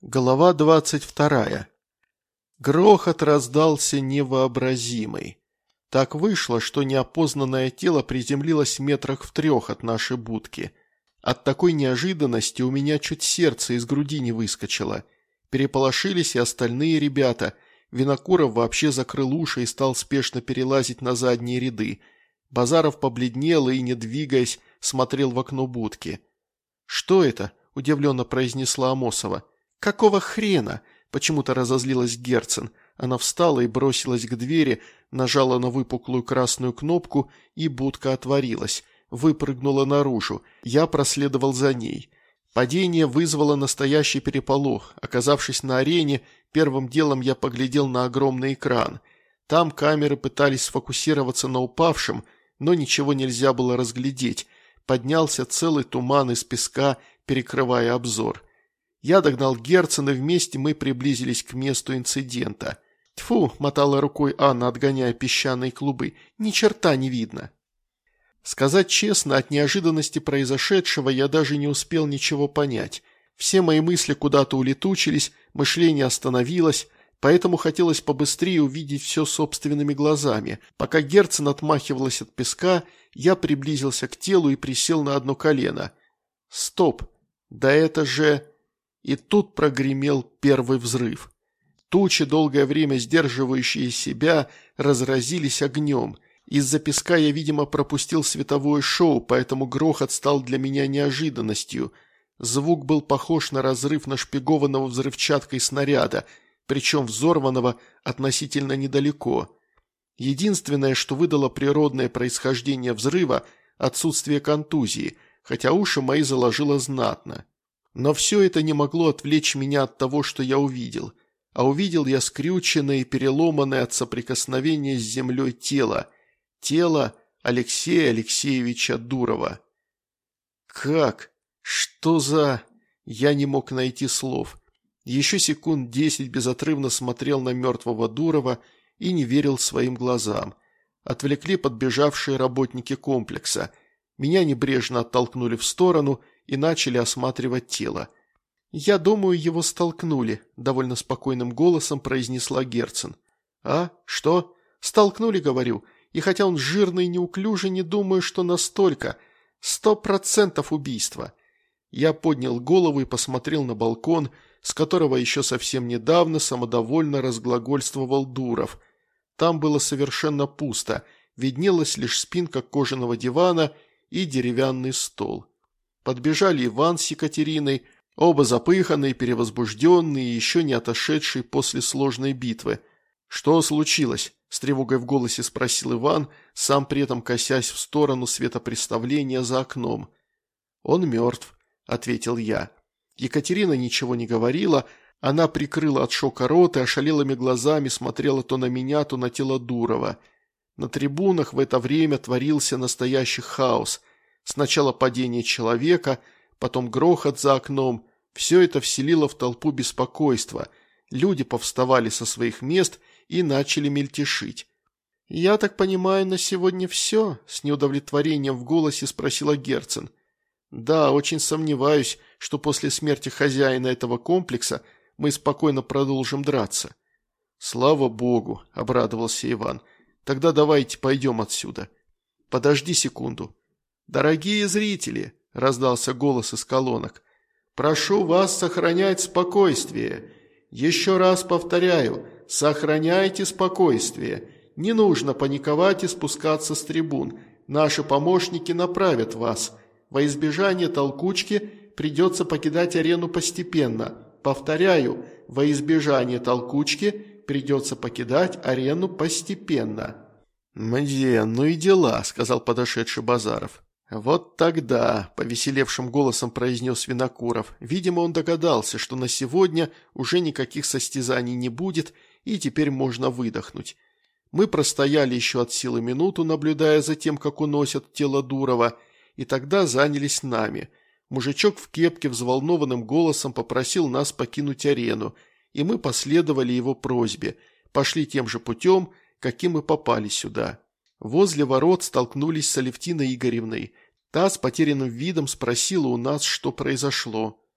Глава 22. Грохот раздался невообразимый. Так вышло, что неопознанное тело приземлилось метрах в 3 от нашей будки. От такой неожиданности у меня чуть сердце из груди не выскочило. Переполошились и остальные ребята. Винокуров вообще закрыл уши и стал спешно перелазить на задние ряды. Базаров побледнел и, не двигаясь, смотрел в окно будки. «Что это?» – удивленно произнесла Амосова. «Какого хрена?» – почему-то разозлилась Герцен. Она встала и бросилась к двери, нажала на выпуклую красную кнопку, и будка отворилась. Выпрыгнула наружу. Я проследовал за ней. Падение вызвало настоящий переполох. Оказавшись на арене, первым делом я поглядел на огромный экран. Там камеры пытались сфокусироваться на упавшем, но ничего нельзя было разглядеть. Поднялся целый туман из песка, перекрывая обзор. Я догнал Герцен, и вместе мы приблизились к месту инцидента. «Тьфу!» – мотала рукой Анна, отгоняя песчаные клубы. «Ни черта не видно!» Сказать честно, от неожиданности произошедшего я даже не успел ничего понять. Все мои мысли куда-то улетучились, мышление остановилось, поэтому хотелось побыстрее увидеть все собственными глазами. Пока Герцен отмахивалась от песка, я приблизился к телу и присел на одно колено. «Стоп! Да это же...» И тут прогремел первый взрыв. Тучи, долгое время сдерживающие себя, разразились огнем. Из-за песка я, видимо, пропустил световое шоу, поэтому грохот стал для меня неожиданностью. Звук был похож на разрыв нашпигованного взрывчаткой снаряда, причем взорванного относительно недалеко. Единственное, что выдало природное происхождение взрыва – отсутствие контузии, хотя уши мои заложило знатно. Но все это не могло отвлечь меня от того, что я увидел. А увидел я скрюченное и переломанное от соприкосновения с землей тело. Тело Алексея Алексеевича Дурова. Как? Что за... Я не мог найти слов. Еще секунд 10 безотрывно смотрел на мертвого Дурова и не верил своим глазам. Отвлекли подбежавшие работники комплекса. Меня небрежно оттолкнули в сторону и начали осматривать тело. «Я думаю, его столкнули», – довольно спокойным голосом произнесла Герцен. «А? Что?» «Столкнули, говорю. И хотя он жирный и неуклюжий, не думаю, что настолько. 100% убийства». Я поднял голову и посмотрел на балкон, с которого еще совсем недавно самодовольно разглагольствовал Дуров. Там было совершенно пусто, виднелась лишь спинка кожаного дивана и деревянный стол. Подбежали Иван с Екатериной, оба запыханные, перевозбужденные и еще не отошедшие после сложной битвы. «Что случилось?» – с тревогой в голосе спросил Иван, сам при этом косясь в сторону светопреставления за окном. «Он мертв», – ответил я. Екатерина ничего не говорила, она прикрыла от шока рот и ошалелыми глазами смотрела то на меня, то на тело Дурова. На трибунах в это время творился настоящий хаос. Сначала падение человека, потом грохот за окном. Все это вселило в толпу беспокойство. Люди повставали со своих мест и начали мельтешить. «Я так понимаю, на сегодня все?» – с неудовлетворением в голосе спросила Герцен. «Да, очень сомневаюсь, что после смерти хозяина этого комплекса мы спокойно продолжим драться». «Слава богу», – обрадовался Иван. «Тогда давайте пойдем отсюда». «Подожди секунду». «Дорогие зрители», – раздался голос из колонок, – «прошу вас сохранять спокойствие. Еще раз повторяю, сохраняйте спокойствие. Не нужно паниковать и спускаться с трибун. Наши помощники направят вас. Во избежание толкучки придется покидать арену постепенно. Повторяю, во избежание толкучки придется покидать арену постепенно». «Мде, ну и дела», – сказал подошедший Базаров. «Вот тогда», – повеселевшим голосом произнес Винокуров. Видимо, он догадался, что на сегодня уже никаких состязаний не будет, и теперь можно выдохнуть. Мы простояли еще от силы минуту, наблюдая за тем, как уносят тело Дурова, и тогда занялись нами. Мужичок в кепке взволнованным голосом попросил нас покинуть арену, и мы последовали его просьбе, пошли тем же путем, каким мы попали сюда. Возле ворот столкнулись с Алевтиной Игоревной. Та с потерянным видом спросила у нас, что произошло.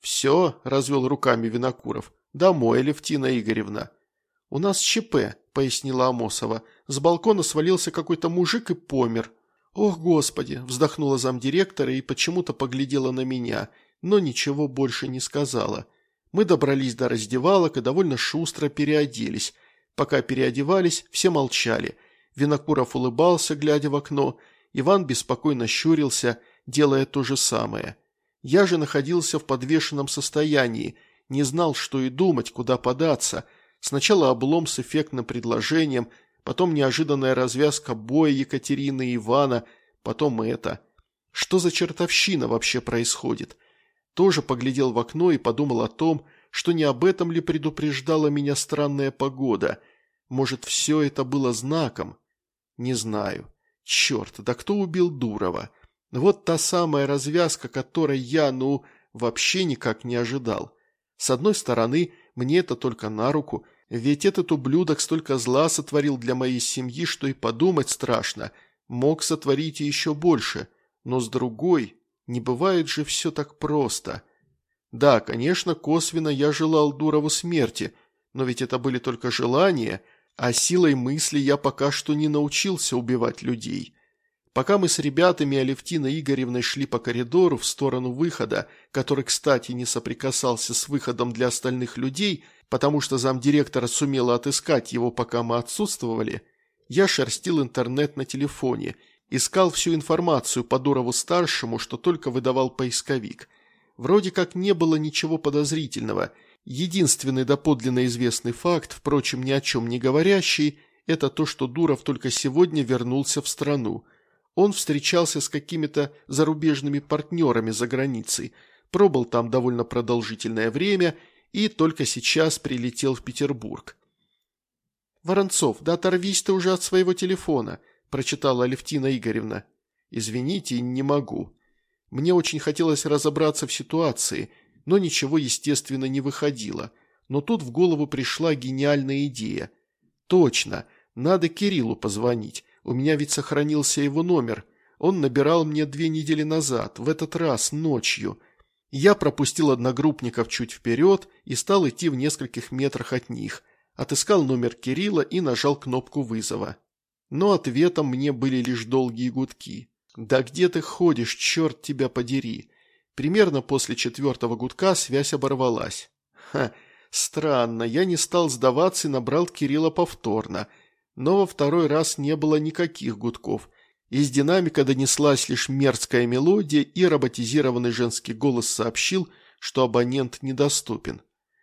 «Все», – развел руками Винокуров. «Домой, Алевтина Игоревна». «У нас ЧП», – пояснила Амосова. «С балкона свалился какой-то мужик и помер». «Ох, Господи!» – вздохнула замдиректора и почему-то поглядела на меня, но ничего больше не сказала. Мы добрались до раздевалок и довольно шустро переоделись. Пока переодевались, все молчали. Винокуров улыбался, глядя в окно. Иван беспокойно щурился, делая то же самое. Я же находился в подвешенном состоянии, не знал, что и думать, куда податься. Сначала облом с эффектным предложением, потом неожиданная развязка боя Екатерины и Ивана, потом это. Что за чертовщина вообще происходит? Тоже поглядел в окно и подумал о том, что не об этом ли предупреждала меня странная погода. Может, все это было знаком? Не знаю. Черт, да кто убил Дурова? Вот та самая развязка, которой я, вообще никак не ожидал. С одной стороны, мне это только на руку, ведь этот ублюдок столько зла сотворил для моей семьи, что и подумать страшно. Мог сотворить и еще больше. Но с другой, не бывает же все так просто. Да, конечно, косвенно я желал Дурову смерти, но ведь это были только желания, а силой мысли я пока что не научился убивать людей. Пока мы с ребятами и Алевтиной Игоревной шли по коридору в сторону выхода, который, кстати, не соприкасался с выходом для остальных людей, потому что замдиректора сумела отыскать его, пока мы отсутствовали, я шерстил интернет на телефоне, искал всю информацию по Дурову-старшему, что только выдавал поисковик. Вроде как не было ничего подозрительного. Единственный доподлинно известный факт, впрочем, ни о чем не говорящий, это то, что Дуров только сегодня вернулся в страну. Он встречался с какими-то зарубежными партнерами за границей, пробыл там довольно продолжительное время и только сейчас прилетел в Петербург. «Воронцов, да оторвись ты уже от своего телефона», – прочитала Алевтина Игоревна. «Извините, не могу. Мне очень хотелось разобраться в ситуации, но ничего, естественно, не выходило. Но тут в голову пришла гениальная идея. Точно, надо Кириллу позвонить. У меня ведь сохранился его номер. Он набирал мне 2 недели назад, в этот раз, ночью. Я пропустил одногруппников чуть вперед и стал идти в нескольких метрах от них. Отыскал номер Кирилла и нажал кнопку вызова. Но ответом мне были лишь долгие гудки. «Да где ты ходишь, черт тебя подери!» Примерно после 4-го гудка связь оборвалась. Странно, я не стал сдаваться и набрал Кирилла повторно. Но во второй раз не было никаких гудков. Из динамика донеслась лишь мерзкая мелодия, и роботизированный женский голос сообщил, что абонент недоступен.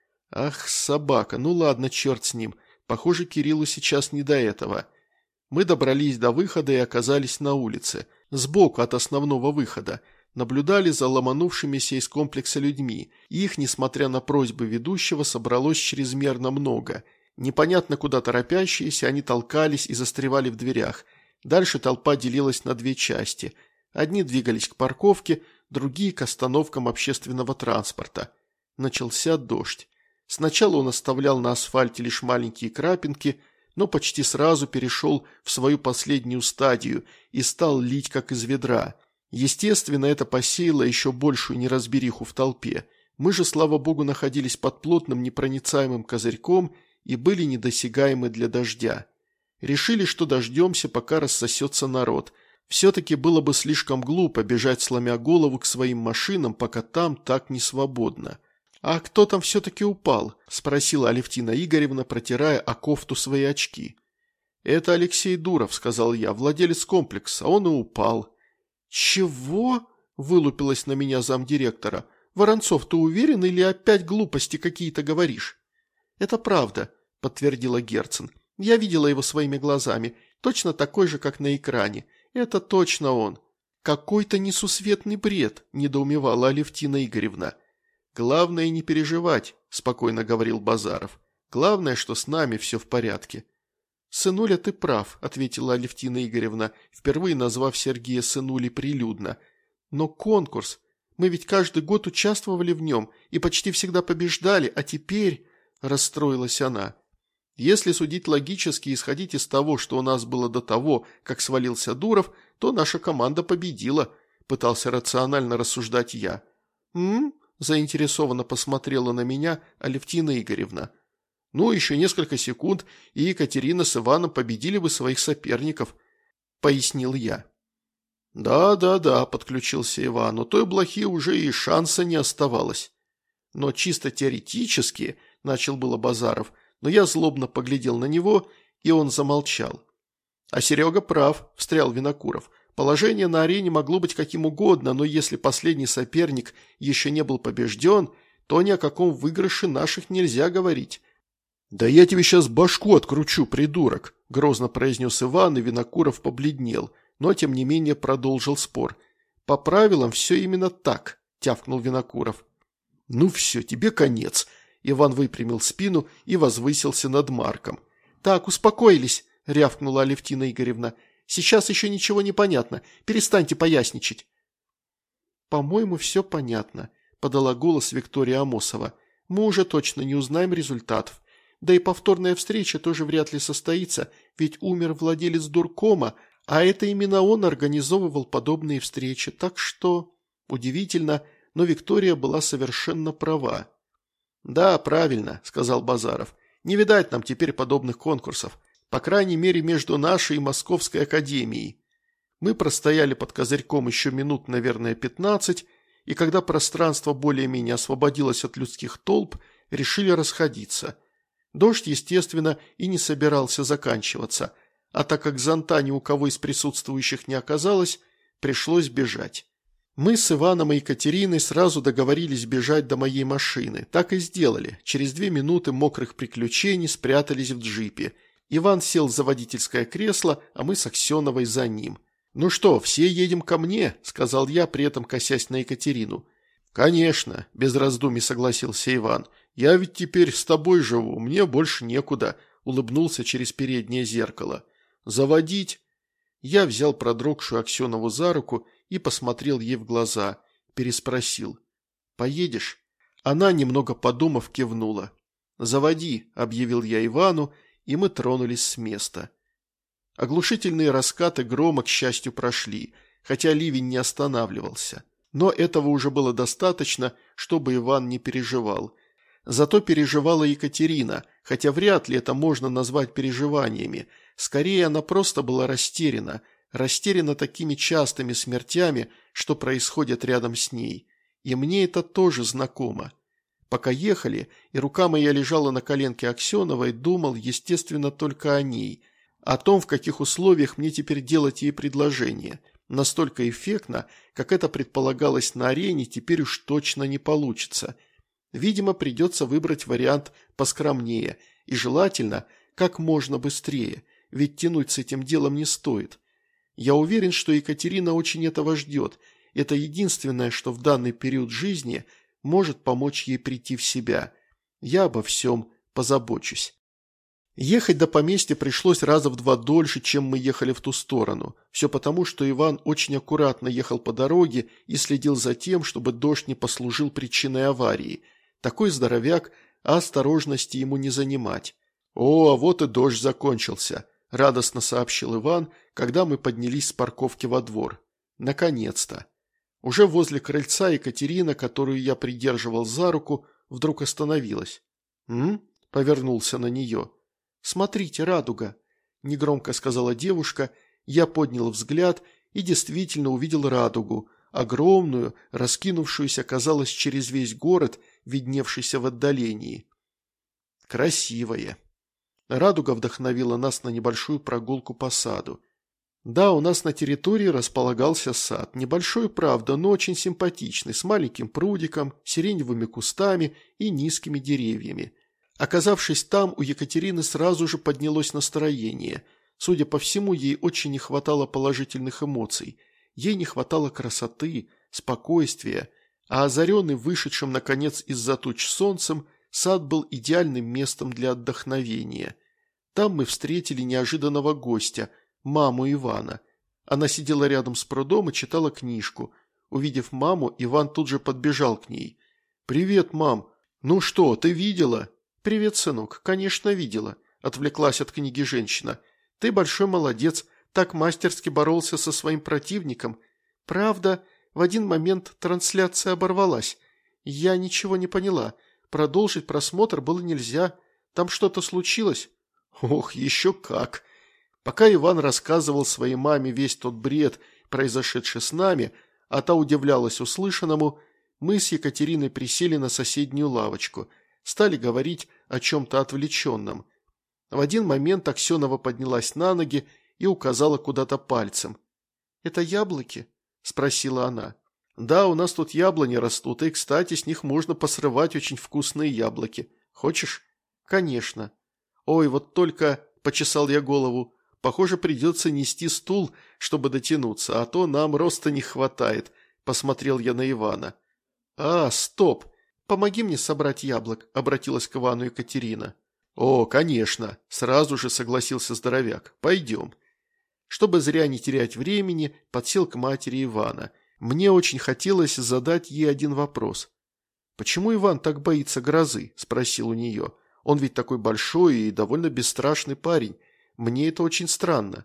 Ах, собака, ну ладно, черт с ним. Похоже, Кириллу сейчас не до этого. Мы добрались до выхода и оказались на улице, сбоку от основного выхода. Наблюдали за ломанувшимися из комплекса людьми. Их, несмотря на просьбы ведущего, собралось чрезмерно много. Непонятно куда торопящиеся, они толкались и застревали в дверях. Дальше толпа делилась на 2 части. Одни двигались к парковке, другие к остановкам общественного транспорта. Начался дождь. Сначала он оставлял на асфальте лишь маленькие крапинки, но почти сразу перешел в свою последнюю стадию и стал лить как из ведра. Естественно, это посеяло еще большую неразбериху в толпе. Мы же, слава богу, находились под плотным непроницаемым козырьком и были недосягаемы для дождя. Решили, что дождемся, пока рассосется народ. Все-таки было бы слишком глупо бежать, сломя голову, к своим машинам, пока там так не свободно. «А кто там все-таки упал?» – спросила Алевтина Игоревна, протирая о кофту свои очки. «Это Алексей Дуров», – сказал я, – «владелец комплекса, он и упал». «Чего?» – вылупилась на меня замдиректора. «Воронцов, ты уверен или опять глупости какие-то говоришь?» «Это правда», – подтвердила Герцен. «Я видела его своими глазами, точно такой же, как на экране. Это точно он». «Какой-то несусветный бред», – недоумевала Алевтина Игоревна. «Главное не переживать», – спокойно говорил Базаров. «Главное, что с нами все в порядке». «Сынуля, ты прав», – ответила Алевтина Игоревна, впервые назвав Сергея сынулей прилюдно. «Но конкурс. Мы ведь каждый год участвовали в нем и почти всегда побеждали, а теперь...» – расстроилась она. «Если судить логически и исходить из того, что у нас было до того, как свалился Дуров, то наша команда победила», – пытался рационально рассуждать я. – заинтересованно посмотрела на меня Алевтина Игоревна. «Ну, еще несколько секунд, и Екатерина с Иваном победили бы своих соперников», – пояснил я. «Да», – подключился Иван, – «у той блохи уже и шанса не оставалось». «Но чисто теоретически», – начал было Базаров, но я злобно поглядел на него, и он замолчал. «А Серега прав», – встрял Винокуров. «Положение на арене могло быть каким угодно, но если последний соперник еще не был побежден, то ни о каком выигрыше наших нельзя говорить». «Да я тебе сейчас башку откручу, придурок», – грозно произнес Иван, и Винокуров побледнел, но тем не менее продолжил спор. «По правилам все именно так», – тявкнул Винокуров. «Ну все, тебе конец», – Иван выпрямил спину и возвысился над Марком. «Так, успокоились», – рявкнула Алевтина Игоревна. «Сейчас еще ничего не понятно. Перестаньте поясничать». «По-моему, все понятно», – подала голос Виктория Амосова. «Мы уже точно не узнаем результатов. Да и повторная встреча тоже вряд ли состоится, ведь умер владелец дуркома, а это именно он организовывал подобные встречи. Так что...» Удивительно, но Виктория была совершенно права. «Да, правильно», – сказал Базаров. «Не видать нам теперь подобных конкурсов. По крайней мере, между нашей и Московской академией». Мы простояли под козырьком еще минут, наверное, 15, и когда пространство более-менее освободилось от людских толп, решили расходиться. Дождь, естественно, и не собирался заканчиваться, а так как зонта ни у кого из присутствующих не оказалось, пришлось бежать. Мы с Иваном и Екатериной сразу договорились бежать до моей машины. Так и сделали. Через 2 минуты мокрых приключений спрятались в джипе. Иван сел за водительское кресло, а мы с Аксеновой за ним. «Ну что, все едем ко мне?» – сказал я, при этом косясь на Екатерину. «Конечно», – без раздумий согласился Иван. «Я ведь теперь с тобой живу, мне больше некуда», – улыбнулся через переднее зеркало. «Заводить?» Я взял продрогшую Аксенову за руку и посмотрел ей в глаза. Переспросил. «Поедешь?» Она, немного подумав, кивнула. «Заводи», – объявил я Ивану, и мы тронулись с места. Оглушительные раскаты грома, к счастью, прошли, хотя ливень не останавливался. Но этого уже было достаточно, чтобы Иван не переживал. Зато переживала Екатерина, хотя вряд ли это можно назвать переживаниями. Скорее, она просто была растеряна такими частыми смертями, что происходят рядом с ней. И мне это тоже знакомо. Пока ехали, и рука моя лежала на коленке Аксеновой, думал, естественно, только о ней, о том, в каких условиях мне теперь делать ей предложение. Настолько эффектно, как это предполагалось на арене, теперь уж точно не получится. Видимо, придется выбрать вариант поскромнее и желательно как можно быстрее, ведь тянуть с этим делом не стоит. Я уверен, что Екатерина очень этого ждет. Это единственное, что в данный период жизни может помочь ей прийти в себя. Я обо всем позабочусь. Ехать до поместья пришлось раза в 2 дольше, чем мы ехали в ту сторону. Все потому, что Иван очень аккуратно ехал по дороге и следил за тем, чтобы дождь не послужил причиной аварии. Такой здоровяк, а осторожности ему не занимать. «О, а вот и дождь закончился», – радостно сообщил Иван, когда мы поднялись с парковки во двор. «Наконец-то». Уже возле крыльца Екатерина, которую я придерживал за руку, вдруг остановилась. «М?», – повернулся на нее. «Смотрите, радуга», – негромко сказала девушка. Я поднял взгляд и действительно увидел радугу, огромную, раскинувшуюся, казалось, через весь город, видневшийся в отдалении. «Красивая». Радуга вдохновила нас на небольшую прогулку по саду. Да, у нас на территории располагался сад, небольшой, правда, но очень симпатичный, с маленьким прудиком, сиреневыми кустами и низкими деревьями. Оказавшись там, у Екатерины сразу же поднялось настроение. Судя по всему, ей очень не хватало положительных эмоций. Ей не хватало красоты, спокойствия, а озаренный вышедшим, наконец, из-за туч солнцем, сад был идеальным местом для отдохновения. Там мы встретили неожиданного гостя, маму Ивана. Она сидела рядом с прудом и читала книжку. Увидев маму, Иван тут же подбежал к ней. «Привет, мам! Ну что, ты видела?» «Привет, сынок. Конечно, видела», – отвлеклась от книги женщина. «Ты большой молодец, так мастерски боролся со своим противником. Правда, в один момент трансляция оборвалась. «Я ничего не поняла. Продолжить просмотр было нельзя. Там что-то случилось?» «Ох, еще как!» Пока Иван рассказывал своей маме весь тот бред, произошедший с нами, а та удивлялась услышанному, мы с Екатериной присели на соседнюю лавочку, стали говорить о чем-то отвлеченном. В один момент Аксенова поднялась на ноги и указала куда-то пальцем. «Это яблоки?» – спросила она. «Да, у нас тут яблони растут, и, кстати, с них можно посрывать очень вкусные яблоки. Хочешь?» «Конечно». «Ой, вот только...» – почесал я голову. «Похоже, придется нести стул, чтобы дотянуться, а то нам роста не хватает», – посмотрел я на Ивана. «А, стоп! Помоги мне собрать яблок», – обратилась к Ивану Екатерина. «О, конечно!» – сразу же согласился здоровяк. «Пойдем». Чтобы зря не терять времени, подсел к матери Ивана. Мне очень хотелось задать ей один вопрос. «Почему Иван так боится грозы?» – спросил у нее. «Он ведь такой большой и довольно бесстрашный парень. Мне это очень странно».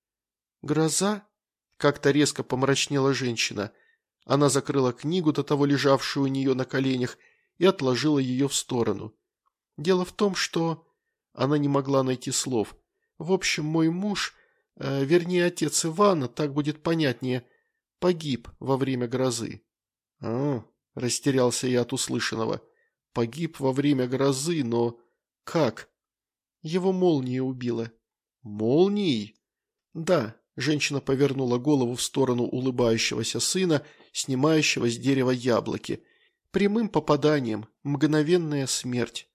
«Гроза?» – как-то резко помрачнела женщина. Она закрыла книгу, до того лежавшую у нее на коленях, и отложила ее в сторону. «Дело в том, что...» Она не могла найти слов. «В общем, мой муж, вернее, отец Ивана, так будет понятнее, погиб во время грозы». «А, – растерялся я от услышанного. Погиб во время грозы, но... как?» «Его молния убила». «Молнией?» «Да», – женщина повернула голову в сторону улыбающегося сына, снимающего с дерева яблоки. «Прямым попаданием, мгновенная смерть».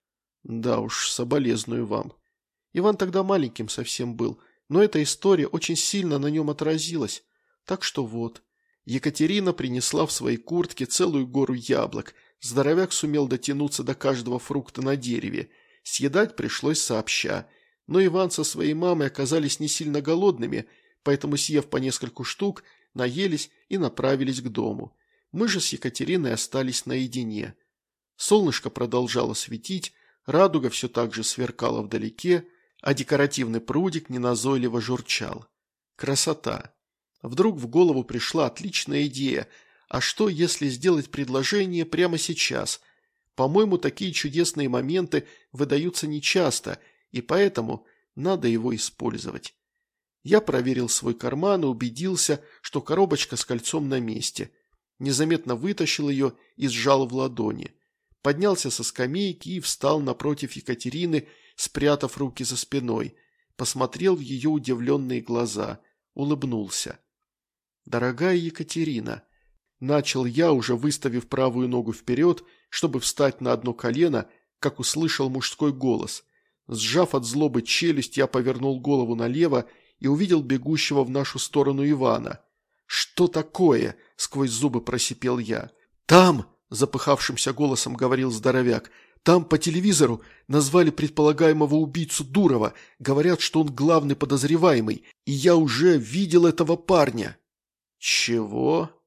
«Да уж, соболезную вам». Иван тогда маленьким совсем был, но эта история очень сильно на нем отразилась. Так что вот. Екатерина принесла в своей куртке целую гору яблок. Здоровяк сумел дотянуться до каждого фрукта на дереве. Съедать пришлось сообща. Но Иван со своей мамой оказались не сильно голодными, поэтому, съев по нескольку штук, наелись и направились к дому. Мы же с Екатериной остались наедине. Солнышко продолжало светить, радуга все так же сверкала вдалеке, а декоративный прудик неназойливо журчал. Красота! Вдруг в голову пришла отличная идея. А что, если сделать предложение прямо сейчас? По-моему, такие чудесные моменты выдаются нечасто, и поэтому надо его использовать. Я проверил свой карман и убедился, что коробочка с кольцом на месте. Незаметно вытащил ее и сжал в ладони. Поднялся со скамейки и встал напротив Екатерины, спрятав руки за спиной. Посмотрел в ее удивленные глаза. Улыбнулся. «Дорогая Екатерина», – начал я, уже выставив правую ногу вперед, чтобы встать на одно колено, как услышал мужской голос. Сжав от злобы челюсть, я повернул голову налево и увидел бегущего в нашу сторону Ивана. «Что такое?» – сквозь зубы просипел я. «Там!» – запыхавшимся голосом говорил здоровяк. «Там по телевизору назвали предполагаемого убийцу Дурова. Говорят, что он главный подозреваемый, и я уже видел этого парня». «Чего?»